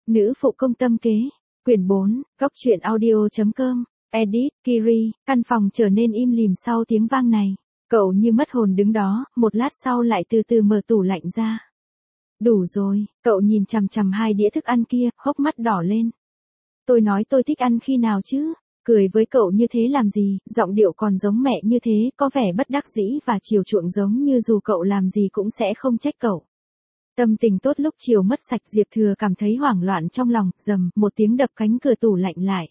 Nữ phụ công tâm kế. Quyển 4, góc truyện audio.com. Edit, Kiri. Căn phòng trở nên im lìm sau tiếng vang này. Cậu như mất hồn đứng đó, một lát sau lại từ từ mở tủ lạnh ra. Đủ rồi, cậu nhìn chằm chằm hai đĩa thức ăn kia, hốc mắt đỏ lên. Tôi nói tôi thích ăn khi nào chứ? Cười với cậu như thế làm gì, giọng điệu còn giống mẹ như thế, có vẻ bất đắc dĩ và chiều chuộng giống như dù cậu làm gì cũng sẽ không trách cậu. Tâm tình tốt lúc chiều mất sạch, Diệp Thừa cảm thấy hoảng loạn trong lòng, rầm, một tiếng đập cánh cửa tủ lạnh lại.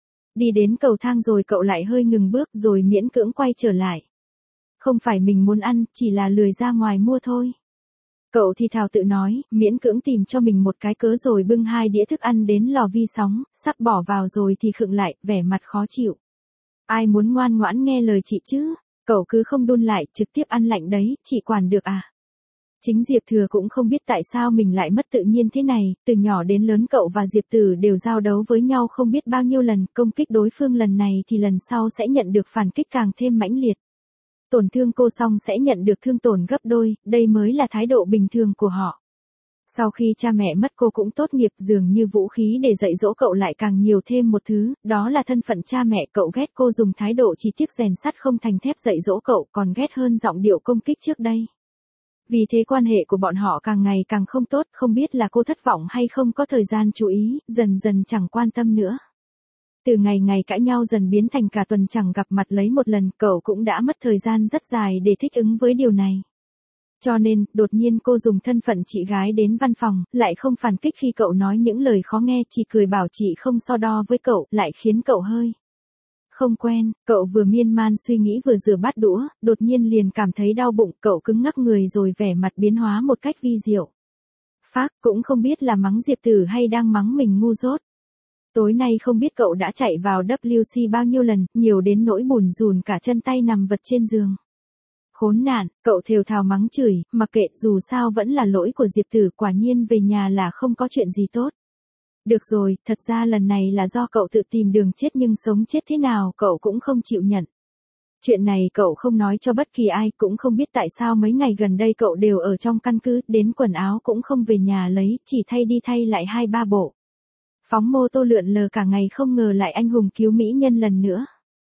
Đi đến cầu thang rồi cậu lại hơi ngừng bước rồi miễn cưỡng quay trở lại. Không phải mình muốn ăn, chỉ là lười ra ngoài mua thôi. Cậu thì thào tự nói, miễn cưỡng tìm cho mình một cái cớ rồi bưng hai đĩa thức ăn đến lò vi sóng, sắp bỏ vào rồi thì khựng lại, vẻ mặt khó chịu. Ai muốn ngoan ngoãn nghe lời chị chứ? Cậu cứ không đun lại, trực tiếp ăn lạnh đấy, chị quản được à? Chính Diệp Thừa cũng không biết tại sao mình lại mất tự nhiên thế này, từ nhỏ đến lớn cậu và Diệp Tử đều giao đấu với nhau không biết bao nhiêu lần, công kích đối phương lần này thì lần sau sẽ nhận được phản kích càng thêm mãnh liệt. Tổn thương cô xong sẽ nhận được thương tổn gấp đôi, đây mới là thái độ bình thường của họ. Sau khi cha mẹ mất cô cũng tốt nghiệp, dường như vũ khí để dạy dỗ cậu lại càng nhiều thêm một thứ, đó là thân phận cha mẹ. Cậu ghét cô dùng thái độ chỉ tiếc rèn sắt không thành thép dạy dỗ cậu, còn ghét hơn giọng điệu công kích trước đây. Vì thế quan hệ của bọn họ càng ngày càng không tốt, không biết là cô thất vọng hay không có thời gian chú ý, dần dần chẳng quan tâm nữa. Từ ngày ngày cãi nhau dần biến thành cả tuần chẳng gặp mặt lấy một lần, cậu cũng đã mất thời gian rất dài để thích ứng với điều này. Cho nên, đột nhiên cô dùng thân phận chị gái đến văn phòng, lại không phản kích khi cậu nói những lời khó nghe, chỉ cười bảo chị không so đo với cậu, lại khiến cậu hơi không quen. Cậu vừa miên man suy nghĩ vừa rửa bát đũa, đột nhiên liền cảm thấy đau bụng, cậu cứng ngắc người rồi vẻ mặt biến hóa một cách vi diệu. Phác, cũng không biết là mắng Diệp Tử hay đang mắng mình ngu dốt. Tối nay không biết cậu đã chạy vào WC bao nhiêu lần, nhiều đến nỗi bùn rùn cả chân tay nằm vật trên giường. Khốn nạn, cậu thều thào mắng chửi, mặc kệ dù sao vẫn là lỗi của Diệp Tử, quả nhiên về nhà là không có chuyện gì tốt. Được rồi, thật ra lần này là do cậu tự tìm đường chết nhưng sống chết thế nào cậu cũng không chịu nhận. Chuyện này cậu không nói cho bất kỳ ai, cũng không biết tại sao mấy ngày gần đây cậu đều ở trong căn cứ, đến quần áo cũng không về nhà lấy, chỉ thay đi thay lại 2-3 bộ. Phóng mô tô lượn lờ cả ngày, không ngờ lại anh hùng cứu mỹ nhân lần nữa.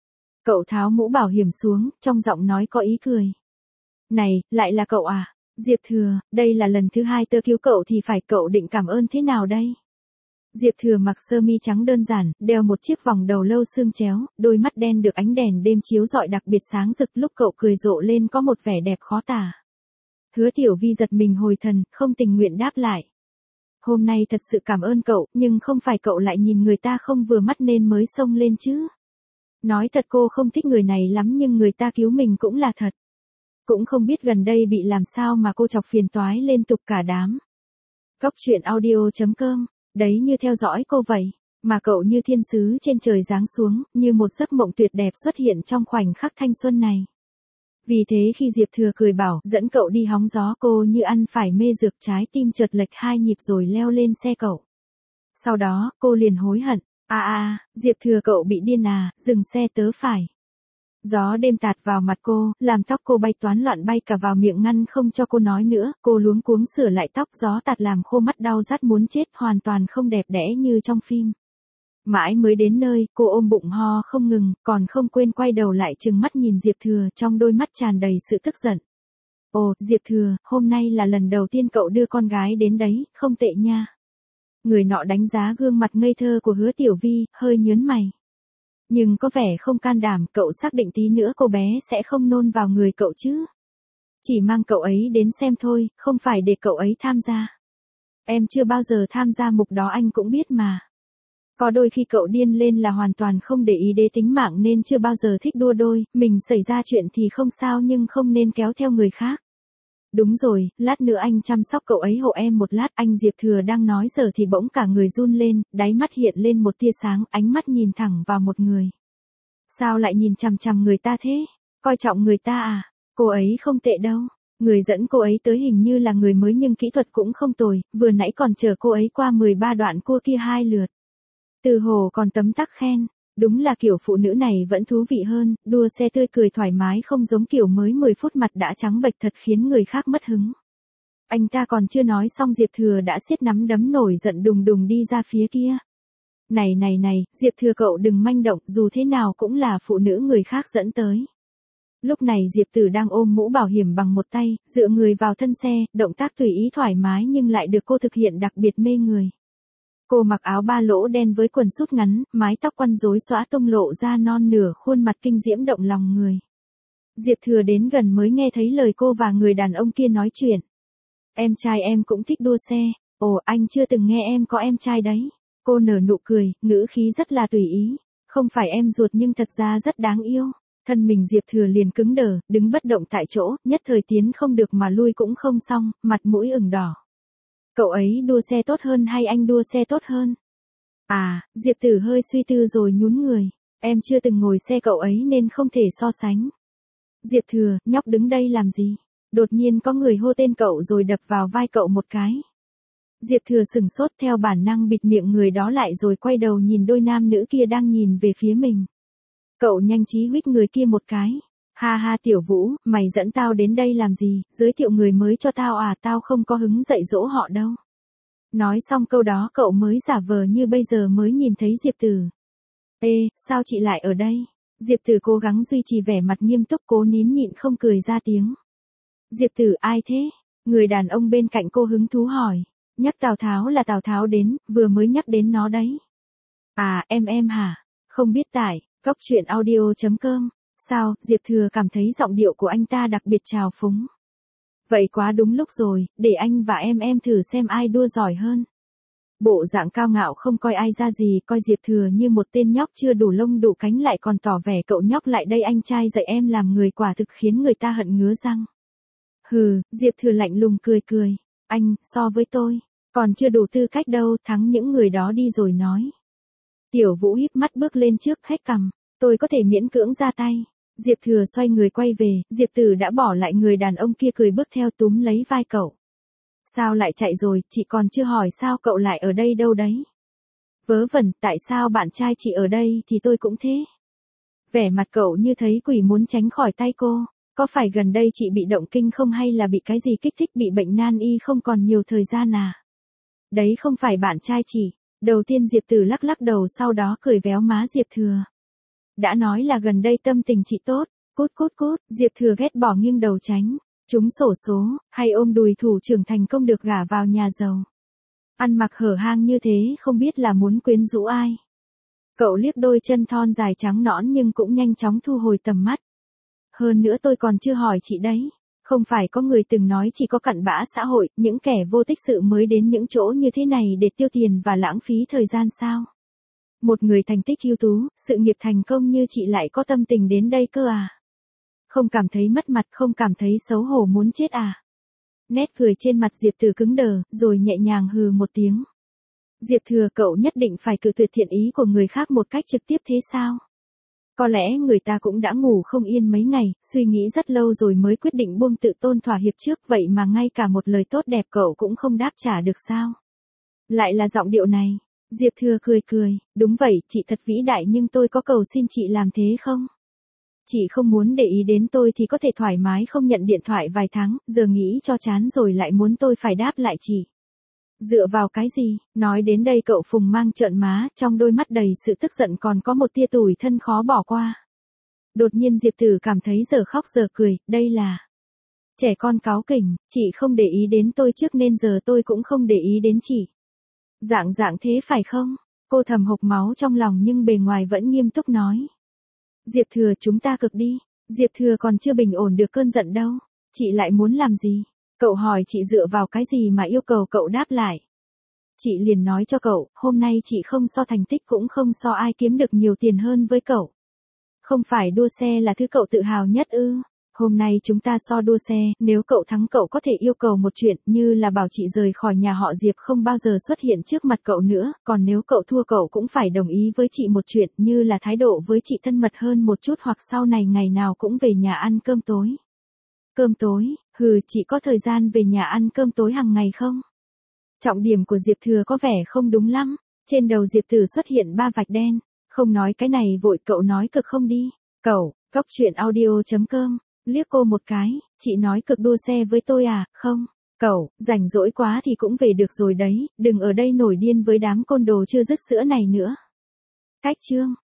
Cậu tháo mũ bảo hiểm xuống, trong giọng nói có ý cười. Này, lại là cậu à? Diệp Thừa, đây là lần thứ 2 tớ cứu cậu thì phải, cậu định cảm ơn thế nào đây? Diệp Thừa mặc sơ mi trắng đơn giản, đeo một chiếc vòng đầu lâu xương chéo, đôi mắt đen được ánh đèn đêm chiếu rọi đặc biệt sáng rực, lúc cậu cười rộ lên có một vẻ đẹp khó tả. Hứa Tiểu Vi giật mình hồi thần, không tình nguyện đáp lại. Hôm nay thật sự cảm ơn cậu, nhưng không phải cậu lại nhìn người ta không vừa mắt nên mới xông lên chứ. Nói thật cô không thích người này lắm nhưng người ta cứu mình cũng là thật. Cũng không biết gần đây bị làm sao mà cô chọc phiền toái liên tục cả đám. Góc truyện audio.com, đấy như theo dõi cô vậy, mà cậu như thiên sứ trên trời giáng xuống, như một giấc mộng tuyệt đẹp xuất hiện trong khoảnh khắc thanh xuân này. Vì thế khi Diệp Thừa cười bảo dẫn cậu đi hóng gió, cô như ăn phải mê dược, trái tim chợt lệch 2 nhịp rồi leo lên xe cậu. Sau đó, cô liền hối hận, Diệp Thừa cậu bị điên à, dừng xe tớ phải. Gió đêm tạt vào mặt cô, làm tóc cô bay toán loạn bay cả vào miệng ngăn không cho cô nói nữa, cô luống cuống sửa lại tóc, gió tạt làm khô mắt đau rát muốn chết, hoàn toàn không đẹp đẽ như trong phim. Mãi mới đến nơi, cô ôm bụng ho không ngừng, còn không quên quay đầu lại trừng mắt nhìn Diệp Thừa, trong đôi mắt tràn đầy sự tức giận. Ồ, Diệp Thừa, hôm nay là lần đầu tiên cậu đưa con gái đến đấy, không tệ nha. Người nọ đánh giá gương mặt ngây thơ của Hứa Tiểu Vi, hơi nhớn mày. Nhưng có vẻ không can đảm, cậu xác định tí nữa cô bé sẽ không nôn vào người cậu chứ. Chỉ mang cậu ấy đến xem thôi, không phải để cậu ấy tham gia. Em chưa bao giờ tham gia mục đó anh cũng biết mà. Có đôi khi cậu điên lên là hoàn toàn không để ý đến tính mạng nên chưa bao giờ thích đua đôi, mình xảy ra chuyện thì không sao nhưng không nên kéo theo người khác. Đúng rồi, lát nữa anh chăm sóc cậu ấy hộ em một lát. Anh Diệp Thừa đang nói giờ thì bỗng cả người run lên, đáy mắt hiện lên một tia sáng, ánh mắt nhìn thẳng vào một người. Sao lại nhìn chằm chằm người ta thế? Coi trọng người ta à? Cô ấy không tệ đâu. Người dẫn cô ấy tới hình như là người mới nhưng kỹ thuật cũng không tồi, vừa nãy còn chở cô ấy qua 13 đoạn cua kia 2 lượt. Từ hồ còn tấm tắc khen. Đúng là kiểu phụ nữ này vẫn thú vị hơn, đua xe tươi cười thoải mái không giống kiểu mới 10 phút mặt đã trắng bệch thật khiến người khác mất hứng. Anh ta còn chưa nói xong Diệp Thừa đã siết nắm đấm nổi giận đùng đùng đi ra phía kia. Này, Diệp Thừa cậu đừng manh động, dù thế nào cũng là phụ nữ người khác dẫn tới. Lúc này Diệp Tử đang ôm mũ bảo hiểm bằng một tay, dựa người vào thân xe, động tác tùy ý thoải mái nhưng lại được cô thực hiện đặc biệt mê người. Cô mặc áo ba lỗ đen với quần sút ngắn, mái tóc quăn rối xõa tung lộ ra non nửa khuôn mặt kinh diễm động lòng người. Diệp Thừa đến gần mới nghe thấy lời cô và người đàn ông kia nói chuyện. Em trai em cũng thích đua xe, ồ anh chưa từng nghe em có em trai đấy. Cô nở nụ cười, ngữ khí rất là tùy ý. Không phải em ruột nhưng thật ra rất đáng yêu. Thân mình Diệp Thừa liền cứng đờ, đứng bất động tại chỗ, nhất thời tiến không được mà lui cũng không xong, mặt mũi ửng đỏ. Cậu ấy đua xe tốt hơn hay anh đua xe tốt hơn? À, Diệp Tử hơi suy tư rồi nhún người. Em chưa từng ngồi xe cậu ấy nên không thể so sánh. Diệp Thừa, nhóc đứng đây làm gì? Đột nhiên có người hô tên cậu rồi đập vào vai cậu một cái. Diệp Thừa sửng sốt theo bản năng bịt miệng người đó lại rồi quay đầu nhìn đôi nam nữ kia đang nhìn về phía mình. Cậu nhanh trí huých người kia một cái. Ha ha Tiểu Vũ, mày dẫn tao đến đây làm gì, giới thiệu người mới cho tao à, tao không có hứng dạy dỗ họ đâu. Nói xong câu đó cậu mới giả vờ như bây giờ mới nhìn thấy Diệp Tử. Ê, sao chị lại ở đây? Diệp Tử cố gắng duy trì vẻ mặt nghiêm túc cố nín nhịn không cười ra tiếng. Diệp Tử ai thế? Người đàn ông bên cạnh cô hứng thú hỏi. Nhắc Tào Tháo là Tào Tháo đến, vừa mới nhắc đến nó đấy. À, em hả? Không biết tại, goctruyện.audio.com. Sao, Diệp Thừa cảm thấy giọng điệu của anh ta đặc biệt trào phúng. Vậy quá đúng lúc rồi, để anh và em thử xem ai đua giỏi hơn. Bộ dạng cao ngạo không coi ai ra gì, coi Diệp Thừa như một tên nhóc chưa đủ lông đủ cánh lại còn tỏ vẻ cậu nhóc lại đây anh trai dạy em làm người quả thực khiến người ta hận ngứa răng. Hừ, Diệp Thừa lạnh lùng cười. Anh, so với tôi, còn chưa đủ tư cách đâu, thắng những người đó đi rồi nói. Tiểu Vũ híp mắt bước lên trước hét cằm, tôi có thể miễn cưỡng ra tay. Diệp Thừa xoay người quay về, Diệp Tử đã bỏ lại người đàn ông kia cười bước theo túm lấy vai cậu. Sao lại chạy rồi, chị còn chưa hỏi sao cậu lại ở đây đâu đấy. Vớ vẩn, tại sao bạn trai chị ở đây thì tôi cũng thế. Vẻ mặt cậu như thấy quỷ muốn tránh khỏi tay cô. Có phải gần đây chị bị động kinh không hay là bị cái gì kích thích bị bệnh nan y không còn nhiều thời gian à? Đấy không phải bạn trai chị. Đầu tiên Diệp Tử lắc đầu sau đó cười véo má Diệp Thừa. Đã nói là gần đây tâm tình chị tốt, cút, Diệp Thừa ghét bỏ nghiêng đầu tránh. Trúng xổ số, hay ôm đùi thủ trưởng thành công được gả vào nhà giàu. Ăn mặc hở hang như thế không biết là muốn quyến rũ ai. Cậu liếc đôi chân thon dài trắng nõn nhưng cũng nhanh chóng thu hồi tầm mắt. Hơn nữa tôi còn chưa hỏi chị đấy. Không phải có người từng nói chỉ có cặn bã xã hội, những kẻ vô tích sự mới đến những chỗ như thế này để tiêu tiền và lãng phí thời gian sao? Một người thành tích ưu tú, sự nghiệp thành công như chị lại có tâm tình đến đây cơ à? Không cảm thấy mất mặt, không cảm thấy xấu hổ muốn chết à? Nét cười trên mặt Diệp Tử cứng đờ, rồi nhẹ nhàng hừ một tiếng. Diệp Thừa cậu nhất định phải cự tuyệt thiện ý của người khác một cách trực tiếp thế sao? Có lẽ người ta cũng đã ngủ không yên mấy ngày, suy nghĩ rất lâu rồi mới quyết định buông tự tôn thỏa hiệp trước vậy mà ngay cả một lời tốt đẹp cậu cũng không đáp trả được sao? Lại là giọng điệu này. Diệp Thừa cười, đúng vậy, chị thật vĩ đại nhưng tôi có cầu xin chị làm thế không? Chị không muốn để ý đến tôi thì có thể thoải mái không nhận điện thoại vài tháng, giờ nghĩ cho chán rồi lại muốn tôi phải đáp lại chị. Dựa vào cái gì? Nói đến đây cậu Phùng Mang trợn má, trong đôi mắt đầy sự tức giận còn có một tia tủi thân khó bỏ qua. Đột nhiên Diệp Tử cảm thấy giờ khóc giờ cười, đây là trẻ con cáu kỉnh, chị không để ý đến tôi trước nên giờ tôi cũng không để ý đến chị. Dạng thế phải không? Cô thầm hộc máu trong lòng nhưng bề ngoài vẫn nghiêm túc nói. Diệp Thừa chúng ta cực đi. Diệp Thừa còn chưa bình ổn được cơn giận đâu. Chị lại muốn làm gì? Cậu hỏi chị dựa vào cái gì mà yêu cầu cậu đáp lại. Chị liền nói cho cậu, hôm nay chị không so thành tích cũng không so ai kiếm được nhiều tiền hơn với cậu. Không phải đua xe là thứ cậu tự hào nhất ư? Hôm nay chúng ta so đua xe, nếu cậu thắng cậu có thể yêu cầu một chuyện như là bảo chị rời khỏi nhà họ Diệp không bao giờ xuất hiện trước mặt cậu nữa, còn nếu cậu thua cậu cũng phải đồng ý với chị một chuyện như là thái độ với chị thân mật hơn một chút hoặc sau này ngày nào cũng về nhà ăn cơm tối. Cơm tối, hừ chị có thời gian về nhà ăn cơm tối hàng ngày không? Trọng điểm của Diệp Thừa có vẻ không đúng lắm, trên đầu Diệp Tử xuất hiện 3 vạch đen, không nói cái này vội cậu nói cực không đi, cậu, goctruyện.audio.com. Liếc cô một cái, chị nói cực đua xe với tôi à, không, Cậu, rảnh rỗi quá thì cũng về được rồi đấy, đừng ở đây nổi điên với đám côn đồ chưa dứt sữa này nữa. Cách chương